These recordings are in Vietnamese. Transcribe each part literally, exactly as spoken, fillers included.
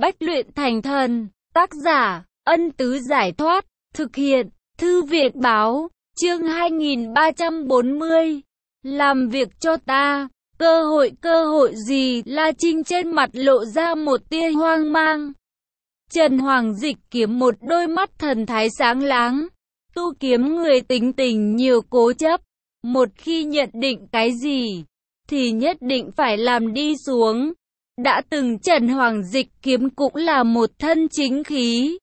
Bách luyện thành thần. Tác giả, Ân Tứ Giải Thoát. Thực hiện, Thư viện Báo. Chương hai nghìn ba trăm bốn mươi. Làm việc cho ta. Cơ hội cơ hội gì? La Trinh trên mặt lộ ra một tia hoang mang. Trần Hoàng Dịch Kiếm một đôi mắt thần thái sáng láng. Tu kiếm người tính tình nhiều cố chấp. Một khi nhận định cái gì, thì nhất định phải làm đi xuống. Đã từng Trần Hoàng Dịch Kiếm cũng là một thân chính khí.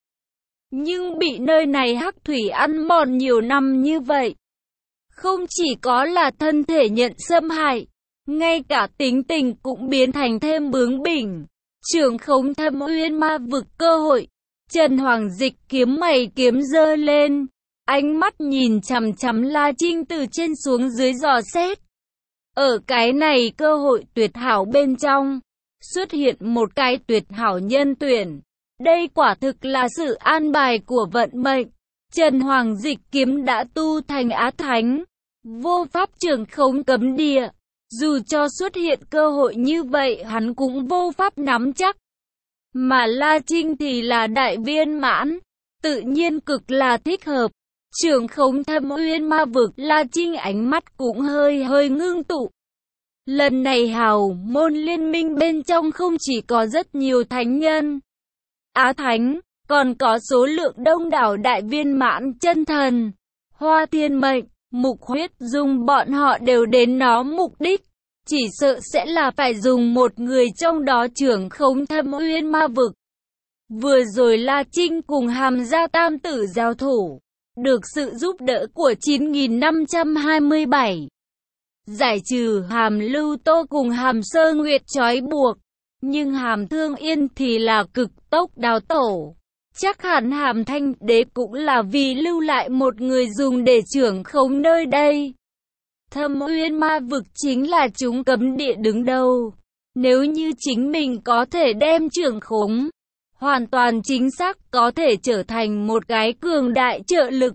Nhưng bị nơi này hắc thủy ăn mòn nhiều năm như vậy. Không chỉ có là thân thể nhận xâm hại, ngay cả tính tình cũng biến thành thêm bướng bỉnh. Trưởng khống Thâm Uyên Ma Vực cơ hội. Trần Hoàng Dịch Kiếm mày kiếm giơ lên. Ánh mắt nhìn chằm chằm La Trinh từ trên xuống dưới dò xét. Ở cái này cơ hội tuyệt hảo bên trong, xuất hiện một cái tuyệt hảo nhân tuyển. Đây quả thực là sự an bài của vận mệnh. Trần Hoàng Dịch Kiếm đã tu thành Á Thánh, vô pháp trưởng khống cấm địa. Dù cho xuất hiện cơ hội như vậy hắn cũng vô pháp nắm chắc. Mà La Trinh thì là đại viên mãn, tự nhiên cực là thích hợp. Trưởng khống Thâm Uyên Ma Vực, La Trinh ánh mắt cũng hơi hơi ngưng tụ. Lần này hào môn liên minh bên trong không chỉ có rất nhiều thánh nhân, Á Thánh, còn có số lượng đông đảo đại viên mãn chân thần, Hoa Thiên Mệnh, Mục Huyết Dung, bọn họ đều đến nó mục đích. Chỉ sợ sẽ là phải dùng một người trong đó trưởng khống Thâm Uyên Ma Vực. Vừa rồi La Trinh cùng Hàm Gia Tam Tử giao thủ, được sự giúp đỡ của chín nghìn năm trăm hai mươi bảy. Giải trừ Hàm Lưu Tô cùng Hàm Sơ Nguyệt trói buộc, nhưng Hàm Thương Yên thì là cực tốc đào tổ. Chắc hẳn Hàm Thanh Đế cũng là vì lưu lại một người dùng để trưởng khống nơi đây. Thâm Uyên Ma Vực chính là chúng cấm địa đứng đầu. Nếu như chính mình có thể đem trưởng khống, hoàn toàn chính xác có thể trở thành một cái cường đại trợ lực.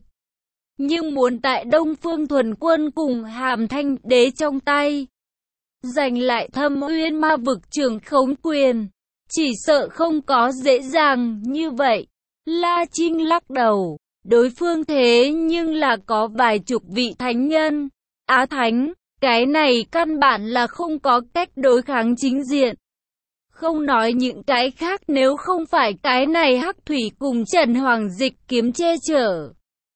Nhưng muốn tại Đông Phương Thuần Quân cùng Hàm Thanh Đế trong tay, giành lại Thâm Uyên Ma Vực trưởng khống quyền, chỉ sợ không có dễ dàng như vậy. La Trinh lắc đầu, đối phương thế nhưng là có vài chục vị thánh nhân, Á Thánh, cái này căn bản là không có cách đối kháng chính diện. Không nói những cái khác, nếu không phải cái này hắc thủy cùng Trần Hoàng Dịch Kiếm che chở,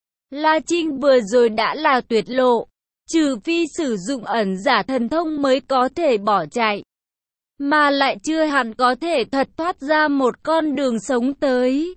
La Trinh vừa rồi đã là tuyệt lộ, trừ phi sử dụng ẩn giả thần thông mới có thể bỏ chạy, mà lại chưa hẳn có thể thật thoát ra một con đường sống tới.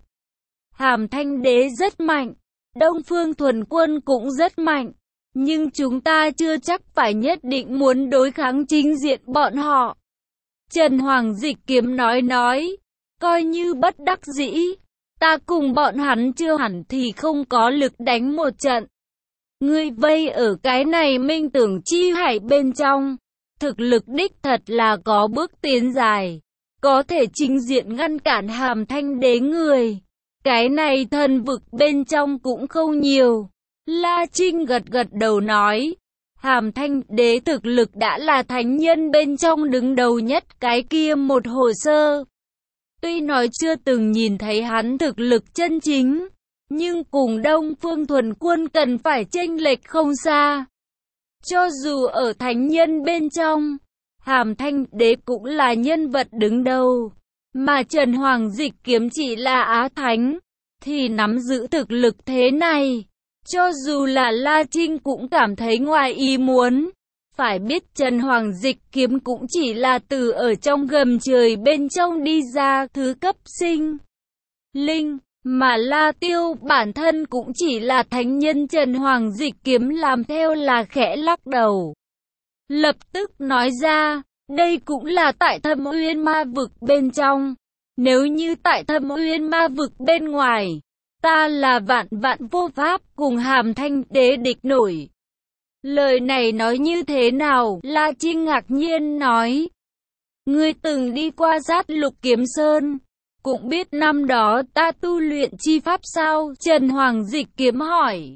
Hàm Thanh Đế rất mạnh, Đông Phương Thuần Quân cũng rất mạnh, nhưng chúng ta chưa chắc phải nhất định muốn đối kháng chính diện bọn họ. Trần Hoàng Dịch Kiếm nói nói, coi như bất đắc dĩ, ta cùng bọn hắn chưa hẳn thì không có lực đánh một trận. Ngươi vây ở cái này Minh Tưởng Chi Hải bên trong, thực lực đích thật là có bước tiến dài, có thể chính diện ngăn cản Hàm Thanh Đế người. Cái này thần vực bên trong cũng không nhiều. La Trinh gật gật đầu nói, Hàm Thanh Đế thực lực đã là thánh nhân bên trong đứng đầu nhất cái kia một hồ sơ. Tuy nói chưa từng nhìn thấy hắn thực lực chân chính, nhưng cùng Đông Phương Thuần Quân cần phải chênh lệch không xa. Cho dù ở thánh nhân bên trong, Hàm Thanh Đế cũng là nhân vật đứng đầu, mà Trần Hoàng Dịch Kiếm chỉ là Á Thánh, thì nắm giữ thực lực thế này. Cho dù là La Trinh cũng cảm thấy ngoài ý muốn. Phải biết Trần Hoàng Dịch Kiếm cũng chỉ là từ ở trong gầm trời bên trong đi ra thứ cấp sinh linh, mà La Tiêu bản thân cũng chỉ là thánh nhân. Trần Hoàng Dịch Kiếm làm theo là khẽ lắc đầu, lập tức nói ra, đây cũng là tại Thâm Uyên Ma Vực bên trong. Nếu như tại Thâm Uyên Ma Vực bên ngoài, ta là vạn vạn vô pháp cùng Hàm Thanh Đế địch nổi. Lời này nói như thế nào? La Trinh ngạc nhiên nói. Ngươi từng đi qua Sát Lục Kiếm Sơn, cũng biết năm đó ta tu luyện chi pháp sao? Trần Hoàng Dịch Kiếm hỏi.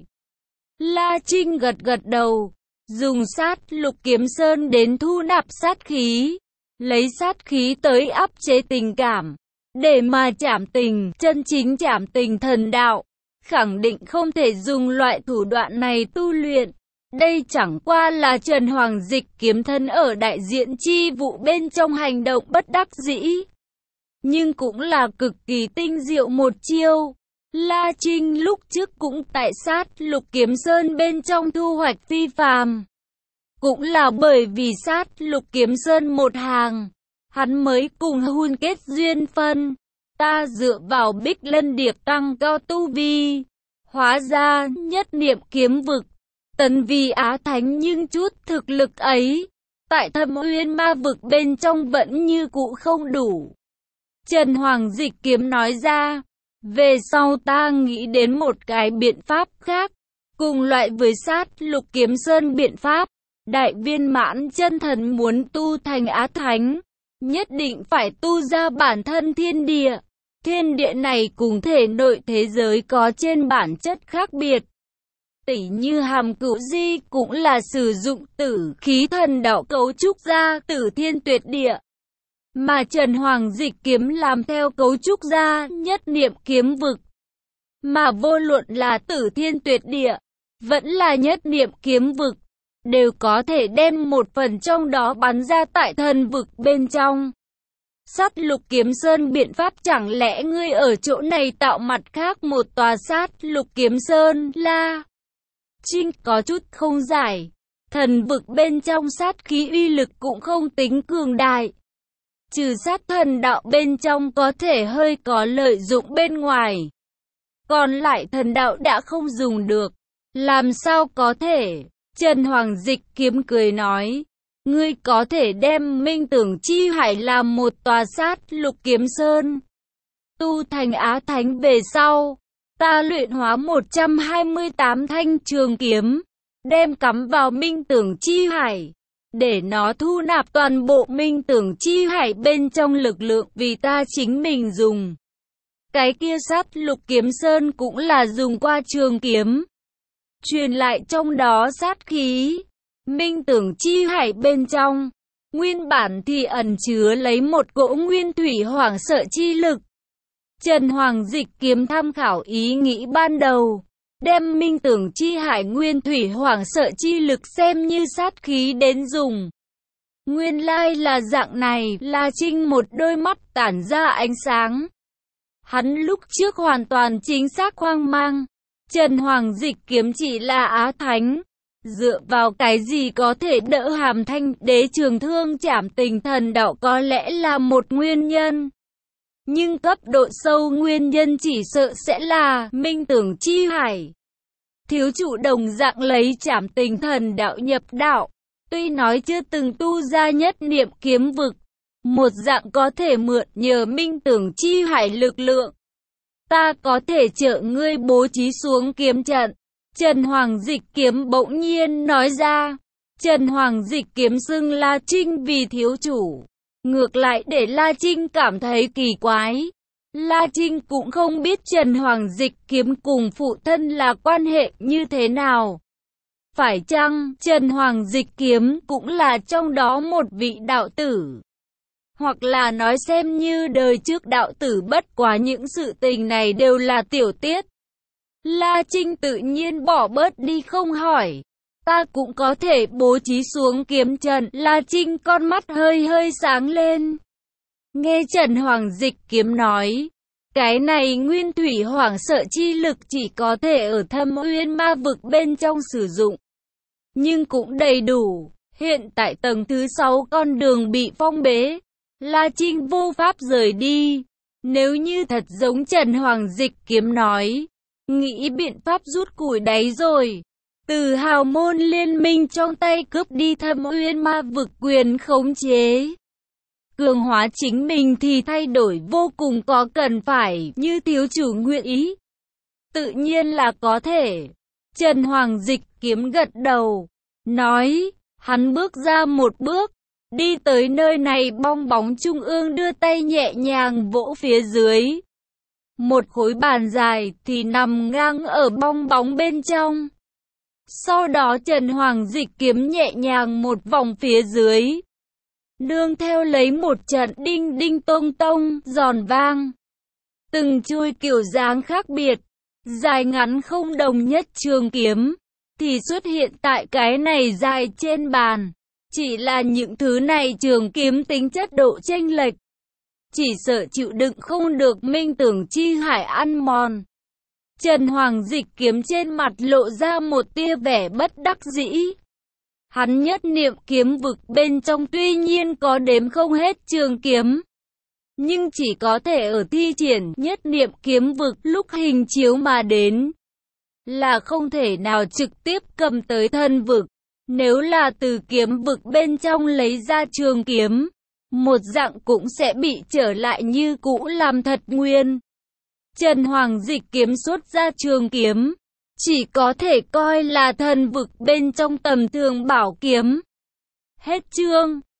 La Trinh gật gật đầu, dùng Sát Lục Kiếm Sơn đến thu nạp sát khí, lấy sát khí tới áp chế tình cảm. Để mà trảm tình, chân chính trảm tình thần đạo, khẳng định không thể dùng loại thủ đoạn này tu luyện. Đây chẳng qua là Trần Hoàng Dịch kiếm thân ở đại diện chi vụ bên trong hành động bất đắc dĩ. Nhưng cũng là cực kỳ tinh diệu một chiêu. La Trinh lúc trước cũng tại sát Lục Kiếm Sơn bên trong thu hoạch phi phàm. Cũng là bởi vì sát Lục Kiếm Sơn một hàng, hắn mới cùng hun kết duyên phân. Ta dựa vào Bích Lân Điệp tăng cao tu vi. Hóa ra nhất niệm kiếm vực, tấn vi Á Thánh, nhưng chút thực lực ấy, tại Thâm Uyên Ma vực bên trong vẫn như cũ không đủ. Trần Hoàng Dịch kiếm nói ra, về sau ta nghĩ đến một cái biện pháp khác, cùng loại với sát Lục Kiếm Sơn biện pháp. Đại viên mãn chân thần muốn tu thành Á Thánh, nhất định phải tu ra bản thân thiên địa. Thiên địa này cùng thể nội thế giới có trên bản chất khác biệt. Tỉ như Hàm Cửu Di cũng là sử dụng tử khí thần đạo cấu trúc ra Tử Thiên Tuyệt Địa. Mà Trần Hoàng Dịch kiếm làm theo cấu trúc ra nhất niệm kiếm vực. Mà vô luận là Tử Thiên Tuyệt Địa, vẫn là nhất niệm kiếm vực, đều có thể đem một phần trong đó bắn ra tại thần vực bên trong. Sát Lục Kiếm Sơn biện pháp, chẳng lẽ ngươi ở chỗ này tạo mặt khác một tòa sát Lục Kiếm Sơn? La Trinh có chút không giải. Thần vực bên trong sát khí uy lực cũng không tính cường đại. Trừ sát thần đạo bên trong có thể hơi có lợi dụng bên ngoài, còn lại thần đạo đã không dùng được. Làm sao có thể? Trần Hoàng Dịch kiếm cười nói, ngươi có thể đem Minh Tưởng Chi Hải làm một tòa sát Lục Kiếm Sơn. Tu thành Á Thánh về sau, ta luyện hóa một trăm hai mươi tám thanh trường kiếm, đem cắm vào Minh Tưởng Chi Hải, để nó thu nạp toàn bộ Minh Tưởng Chi Hải bên trong lực lượng vì ta chính mình dùng. Cái kia sát Lục Kiếm Sơn cũng là dùng qua trường kiếm, truyền lại trong đó sát khí. Minh Tưởng Chi Hải bên trong, nguyên bản thì ẩn chứa lấy một cỗ nguyên thủy hoảng sợ chi lực. Trần Hoàng Dịch kiếm tham khảo ý nghĩ ban đầu, đem Minh Tưởng Chi Hải nguyên thủy hoảng sợ chi lực xem như sát khí đến dùng. Nguyên lai là dạng này. La Trinh một đôi mắt tản ra ánh sáng. Hắn lúc trước hoàn toàn chính xác hoang mang. Trần Hoàng Dịch kiếm chỉ là Á Thánh, dựa vào cái gì có thể đỡ Hàm Thanh Đế trường thương trảm tình thần đạo, có lẽ là một nguyên nhân. Nhưng cấp độ sâu nguyên nhân chỉ sợ sẽ là Minh Tưởng Chi Hải. Thiếu chủ đồng dạng lấy trảm tình thần đạo nhập đạo, tuy nói chưa từng tu ra nhất niệm kiếm vực, một dạng có thể mượn nhờ Minh Tưởng Chi Hải lực lượng. Ta có thể trợ ngươi bố trí xuống kiếm trận. Trần Hoàng Dịch kiếm bỗng nhiên nói ra. Trần Hoàng Dịch kiếm xưng La Trinh vì thiếu chủ, ngược lại để La Trinh cảm thấy kỳ quái. La Trinh cũng không biết Trần Hoàng Dịch kiếm cùng phụ thân là quan hệ như thế nào. Phải chăng Trần Hoàng Dịch kiếm cũng là trong đó một vị đạo tử? Hoặc là nói xem như đời trước đạo tử, bất quá những sự tình này đều là tiểu tiết. La Trinh tự nhiên bỏ bớt đi không hỏi. Ta cũng có thể bố trí xuống kiếm trận. La Trinh con mắt hơi hơi sáng lên. Nghe Trần Hoàng Dịch kiếm nói, cái này nguyên thủy hoảng sợ chi lực chỉ có thể ở Thâm Uyên Ma vực bên trong sử dụng, nhưng cũng đầy đủ. Hiện tại tầng thứ sáu con đường bị phong bế, La Trinh vô pháp rời đi. Nếu như thật giống Trần Hoàng Dịch kiếm nói, nghĩ biện pháp rút củi đáy rồi, từ hào môn liên minh trong tay cướp đi Thâm Uyên Ma vực quyền khống chế, cường hóa chính mình thì thay đổi vô cùng có cần phải như thiếu chủ nguyện ý? Tự nhiên là có thể. Trần Hoàng Dịch kiếm gật đầu, nói, hắn bước ra một bước, đi tới nơi này bong bóng trung ương, đưa tay nhẹ nhàng vỗ phía dưới. Một khối bàn dài thì nằm ngang ở bong bóng bên trong. Sau đó Trần Hoàng Dịch kiếm nhẹ nhàng một vòng phía dưới. nương theo lấy một trận đinh đinh tông tông, giòn vang. Từng chuôi kiểu dáng khác biệt, dài ngắn không đồng nhất trường kiếm, thì xuất hiện tại cái này dài trên bàn. Chỉ là những thứ này trường kiếm tính chất độ chênh lệch, chỉ sợ chịu đựng không được minh tưởng chi hải ăn mòn. Trần Hoàng Dịch kiếm trên mặt lộ ra một tia vẻ bất đắc dĩ. Hắn nhất niệm kiếm vực bên trong tuy nhiên có đếm không hết trường kiếm, nhưng chỉ có thể ở thi triển nhất niệm kiếm vực lúc hình chiếu mà đến, là không thể nào trực tiếp cầm tới thân vực. Nếu là từ kiếm vực bên trong lấy ra trường kiếm, một dạng cũng sẽ bị trở lại như cũ làm thật nguyên. Trần Hoàng Dịch kiếm xuất ra trường kiếm, chỉ có thể coi là thần vực bên trong tầm thường bảo kiếm. Hết chương.